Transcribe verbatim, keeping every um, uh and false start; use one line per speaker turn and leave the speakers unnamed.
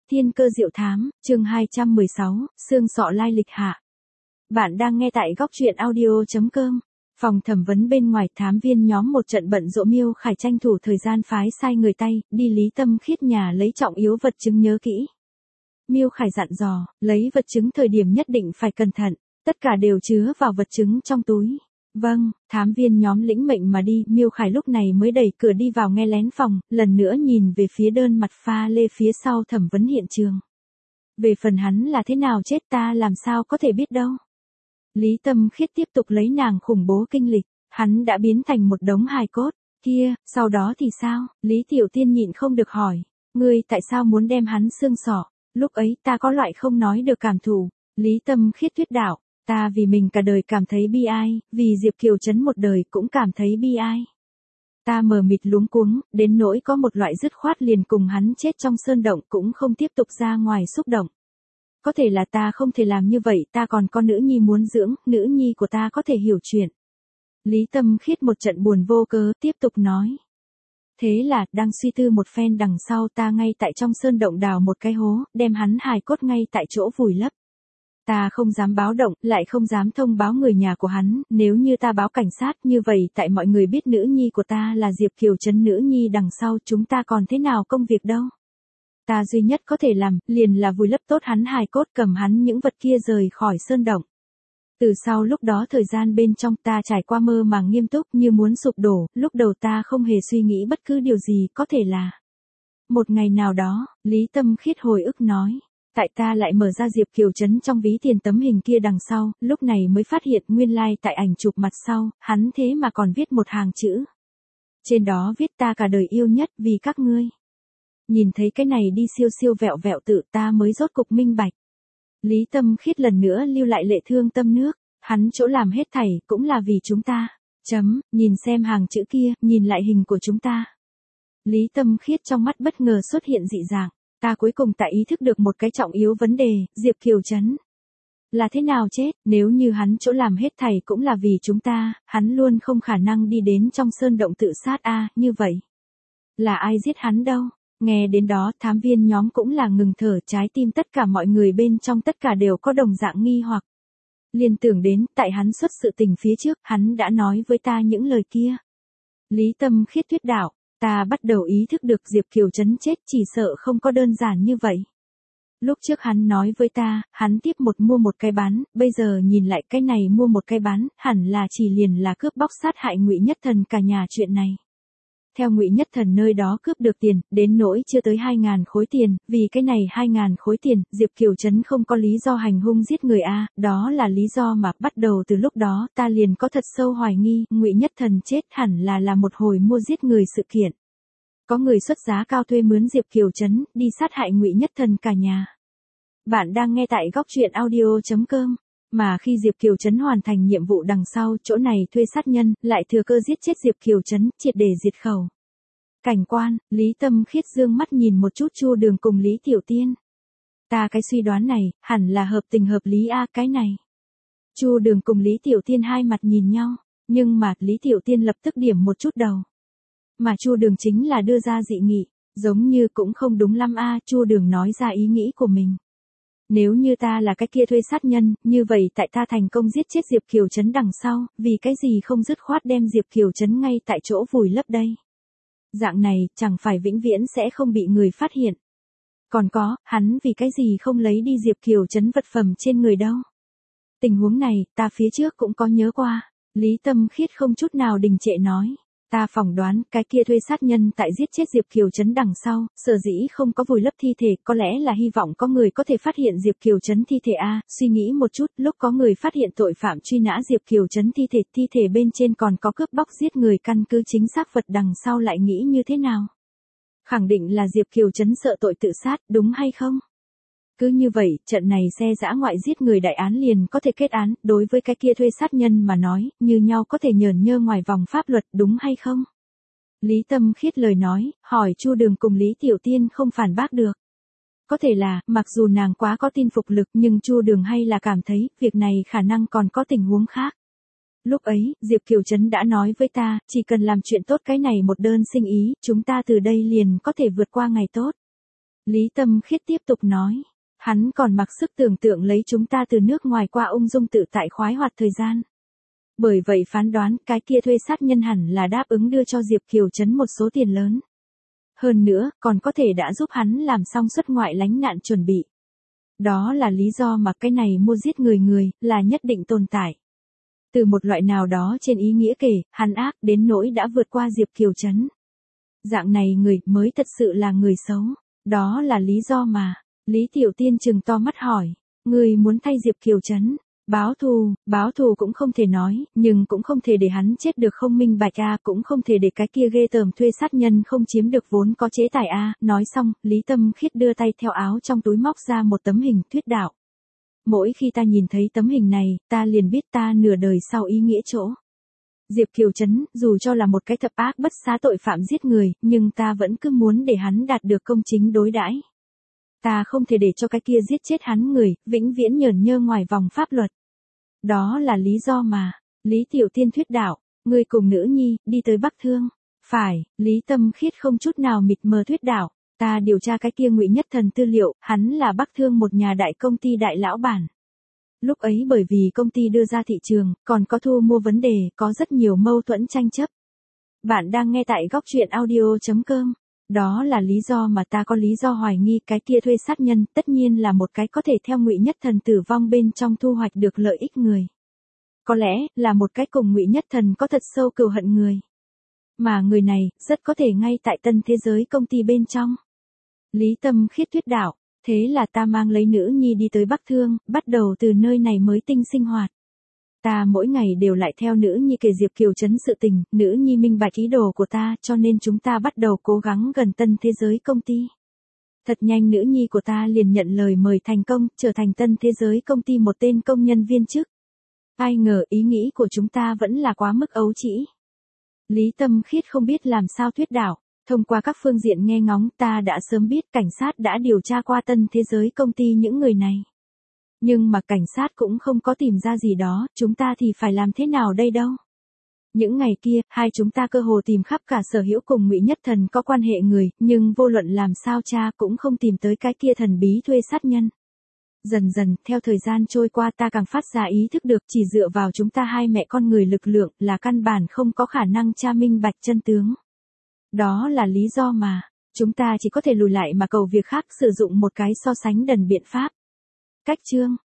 Thiên cơ diệu thám, chương hai trăm mười sáu, xương sọ lai lịch hạ. Bạn đang nghe tại góc truyện audio chấm com. Phòng thẩm vấn bên ngoài, thám viên nhóm một trận bận rộn. Miêu Khải tranh thủ thời gian phái sai người tay, đi Lý Tâm Khiết nhà lấy trọng yếu vật chứng nhớ kỹ. Miêu Khải dặn dò, lấy vật chứng thời điểm nhất định phải cẩn thận, tất cả đều chứa vào vật chứng trong túi. Vâng, thám viên nhóm lĩnh mệnh mà đi. Miêu Khải lúc này mới đẩy cửa đi vào nghe lén phòng, lần nữa nhìn về phía đơn mặt pha lê phía sau thẩm vấn hiện trường. Về phần hắn là thế nào chết ta làm sao có thể biết đâu. Lý Tâm Khiết tiếp tục lấy nàng khủng bố kinh lịch, hắn đã biến thành một đống hài cốt, kia, sau đó thì sao? Lý Tiểu Tiên nhịn không được hỏi, ngươi tại sao muốn đem hắn xương sọ? Lúc ấy ta có loại không nói được cảm thụ. Lý Tâm Khiết thuyết đạo, ta vì mình cả đời cảm thấy bi ai, vì Diệp Kiều Trấn một đời cũng cảm thấy bi ai. Ta mờ mịt luống cuống, đến nỗi có một loại dứt khoát liền cùng hắn chết trong sơn động cũng không tiếp tục ra ngoài xúc động. Có thể là ta không thể làm như vậy, ta còn có nữ nhi muốn dưỡng, nữ nhi của ta có thể hiểu chuyện. Lý Tâm Khiết một trận buồn vô cớ, tiếp tục nói. Thế là, đang suy tư một phen đằng sau, ta ngay tại trong sơn động đào một cái hố, đem hắn hài cốt ngay tại chỗ vùi lấp. Ta không dám báo động, lại không dám thông báo người nhà của hắn, nếu như ta báo cảnh sát như vậy tại mọi người biết nữ nhi của ta là Diệp Kiều Trấn nữ nhi đằng sau chúng ta còn thế nào công việc đâu. Ta duy nhất có thể làm, liền là vùi lấp tốt hắn hài cốt, cầm hắn những vật kia rời khỏi sơn động. Từ sau lúc đó thời gian bên trong ta trải qua mơ màng nghiêm túc như muốn sụp đổ, lúc đầu ta không hề suy nghĩ bất cứ điều gì, có thể là. Một ngày nào đó, Lý Tâm Khiết hồi ức nói. Tại ta lại mở ra Diệp Kiều Trấn trong ví tiền tấm hình kia đằng sau, lúc này mới phát hiện nguyên lai like tại ảnh chụp mặt sau, hắn thế mà còn viết một hàng chữ. Trên đó viết ta cả đời yêu nhất vì các ngươi. Nhìn thấy cái này đi siêu siêu vẹo vẹo tự ta mới rốt cục minh bạch. Lý Tâm Khiết lần nữa lưu lại lệ thương tâm nước, hắn chỗ làm hết thảy cũng là vì chúng ta. Chấm, nhìn xem hàng chữ kia, nhìn lại hình của chúng ta. Lý Tâm Khiết trong mắt bất ngờ xuất hiện dị dạng. Ta cuối cùng tại ý thức được một cái trọng yếu vấn đề, Diệp Kiều Trấn là thế nào chết, nếu như hắn chỗ làm hết thảy cũng là vì chúng ta, hắn luôn không khả năng đi đến trong sơn động tự sát a, à, như vậy. Là ai giết hắn đâu? Nghe đến đó, thám viên nhóm cũng là ngừng thở, trái tim tất cả mọi người bên trong tất cả đều có đồng dạng nghi hoặc. Liên tưởng đến, tại hắn xuất sự tình phía trước, hắn đã nói với ta những lời kia. Lý Tâm Khiết thuyết đạo. Ta bắt đầu ý thức được Diệp Kiều Trấn chết chỉ sợ không có đơn giản như vậy. Lúc trước hắn nói với ta, hắn tiếp một mua một cái bán, bây giờ nhìn lại cái này mua một cái bán, hẳn là chỉ liền là cướp bóc sát hại Ngụy Nhất Thần cả nhà chuyện này. Theo Ngụy Nhất Thần nơi đó cướp được tiền, đến nỗi chưa tới hai ngàn khối tiền, vì cái này hai ngàn khối tiền, Diệp Kiều Trấn không có lý do hành hung giết người a, đó là lý do mà bắt đầu từ lúc đó ta liền có thật sâu hoài nghi, Ngụy Nhất Thần chết hẳn là là một hồi mua giết người sự kiện. Có người xuất giá cao thuê mướn Diệp Kiều Trấn, đi sát hại Ngụy Nhất Thần cả nhà. Bạn đang nghe tại góc truyện audio chấm com. Mà khi Diệp Kiều Trấn hoàn thành nhiệm vụ đằng sau, chỗ này thuê sát nhân, lại thừa cơ giết chết Diệp Kiều Trấn, triệt để diệt khẩu. Cảnh quan, Lý Tâm Khiết dương mắt nhìn một chút Chu Đường cùng Lý Tiểu Tiên. Ta cái suy đoán này, hẳn là hợp tình hợp lý a, cái này. Chu Đường cùng Lý Tiểu Tiên hai mặt nhìn nhau, nhưng mà Lý Tiểu Tiên lập tức điểm một chút đầu. Mà Chu Đường chính là đưa ra dị nghị, giống như cũng không đúng lắm a, Chu Đường nói ra ý nghĩ của mình. Nếu như ta là cái kia thuê sát nhân, như vậy tại ta thành công giết chết Diệp Kiều Trấn đằng sau, vì cái gì không dứt khoát đem Diệp Kiều Trấn ngay tại chỗ vùi lấp đây. Dạng này, chẳng phải vĩnh viễn sẽ không bị người phát hiện. Còn có, hắn vì cái gì không lấy đi Diệp Kiều Trấn vật phẩm trên người đâu. Tình huống này, ta phía trước cũng có nhớ qua. Lý Tâm Khiết không chút nào đình trệ nói. Ta phỏng đoán, cái kia thuê sát nhân tại giết chết Diệp Kiều Trấn đằng sau, sở dĩ không có vùi lấp thi thể, có lẽ là hy vọng có người có thể phát hiện Diệp Kiều Trấn thi thể a, suy nghĩ một chút, lúc có người phát hiện tội phạm truy nã Diệp Kiều Trấn thi thể, thi thể bên trên còn có cướp bóc giết người, căn cứ chính xác vật đằng sau lại nghĩ như thế nào? Khẳng định là Diệp Kiều Trấn sợ tội tự sát, đúng hay không? Cứ như vậy, trận này xe dã ngoại giết người đại án liền có thể kết án, đối với cái kia thuê sát nhân mà nói, như nhau có thể nhờn nhơ ngoài vòng pháp luật, đúng hay không? Lý Tâm Khiết lời nói, hỏi Chu Đường cùng Lý Tiểu Tiên không phản bác được. Có thể là, mặc dù nàng quá có tin phục lực nhưng Chu Đường hay là cảm thấy, việc này khả năng còn có tình huống khác. Lúc ấy, Diệp Kiều Trấn đã nói với ta, chỉ cần làm chuyện tốt cái này một đơn sinh ý, chúng ta từ đây liền có thể vượt qua ngày tốt. Lý Tâm Khiết tiếp tục nói. Hắn còn mặc sức tưởng tượng lấy chúng ta từ nước ngoài qua ung dung tự tại khoái hoạt thời gian. Bởi vậy phán đoán cái kia thuê sát nhân hẳn là đáp ứng đưa cho Diệp Kiều Trấn một số tiền lớn. Hơn nữa, còn có thể đã giúp hắn làm xong xuất ngoại lánh nạn chuẩn bị. Đó là lý do mà cái này mua giết người người, là nhất định tồn tại. Từ một loại nào đó trên ý nghĩa kể, hắn ác đến nỗi đã vượt qua Diệp Kiều Trấn. Dạng này người mới thật sự là người xấu. Đó là lý do mà, Lý Tiểu Tiên trừng to mắt hỏi, người muốn thay Diệp Kiều Trấn, báo thù, báo thù cũng không thể nói, nhưng cũng không thể để hắn chết được không minh bạch a, cũng không thể để cái kia ghê tởm thuê sát nhân không chiếm được vốn có chế tài a. Nói xong, Lý Tâm Khiết đưa tay theo áo trong túi móc ra một tấm hình thuyết đạo. Mỗi khi ta nhìn thấy tấm hình này, ta liền biết ta nửa đời sau ý nghĩa chỗ. Diệp Kiều Trấn, dù cho là một cái thập ác bất xá tội phạm giết người, nhưng ta vẫn cứ muốn để hắn đạt được công chính đối đãi. Ta không thể để cho cái kia giết chết hắn người, vĩnh viễn nhởn nhơ ngoài vòng pháp luật. Đó là lý do mà, Lý Tiểu Tiên thuyết đạo, ngươi cùng nữ nhi, đi tới Bắc Thương. Phải, Lý Tâm Khiết không chút nào mịt mờ thuyết đạo, ta điều tra cái kia Ngụy Nhất Thần tư liệu, hắn là Bắc Thương một nhà đại công ty đại lão bản. Lúc ấy bởi vì công ty đưa ra thị trường, còn có thu mua vấn đề, có rất nhiều mâu thuẫn tranh chấp. Bạn đang nghe tại góc truyện audio chấm com. Đó là lý do mà ta có lý do hoài nghi cái kia thuê sát nhân tất nhiên là một cái có thể theo Ngụy Nhất Thần tử vong bên trong thu hoạch được lợi ích người. Có lẽ là một cái cùng Ngụy Nhất Thần có thật sâu cừu hận người. Mà người này rất có thể ngay tại Tân Thế Giới công ty bên trong. Lý Tâm Khiết thuyết đạo, thế là ta mang lấy nữ nhi đi tới Bắc Thương, bắt đầu từ nơi này mới tinh sinh hoạt. Ta mỗi ngày đều lại theo nữ nhi kể Diệp Kiều Trấn sự tình, nữ nhi minh bạch ý đồ của ta, cho nên chúng ta bắt đầu cố gắng gần Tân Thế Giới công ty. Thật nhanh nữ nhi của ta liền nhận lời mời thành công, trở thành Tân Thế Giới công ty một tên công nhân viên chức. Ai ngờ ý nghĩ của chúng ta vẫn là quá mức ấu trĩ. Lý Tâm Khiết không biết làm sao thuyết đạo, thông qua các phương diện nghe ngóng ta đã sớm biết cảnh sát đã điều tra qua Tân Thế Giới công ty những người này. Nhưng mà cảnh sát cũng không có tìm ra gì đó, chúng ta thì phải làm thế nào đây đâu. Những ngày kia, hai chúng ta cơ hồ tìm khắp cả sở hữu cùng Ngụy Nhất Thần có quan hệ người, nhưng vô luận làm sao cha cũng không tìm tới cái kia thần bí thuê sát nhân. Dần dần, theo thời gian trôi qua ta càng phát ra ý thức được chỉ dựa vào chúng ta hai mẹ con người lực lượng là căn bản không có khả năng tra minh bạch chân tướng. Đó là lý do mà, chúng ta chỉ có thể lùi lại mà cầu việc khác sử dụng một cái so sánh đần biện pháp. Cách chương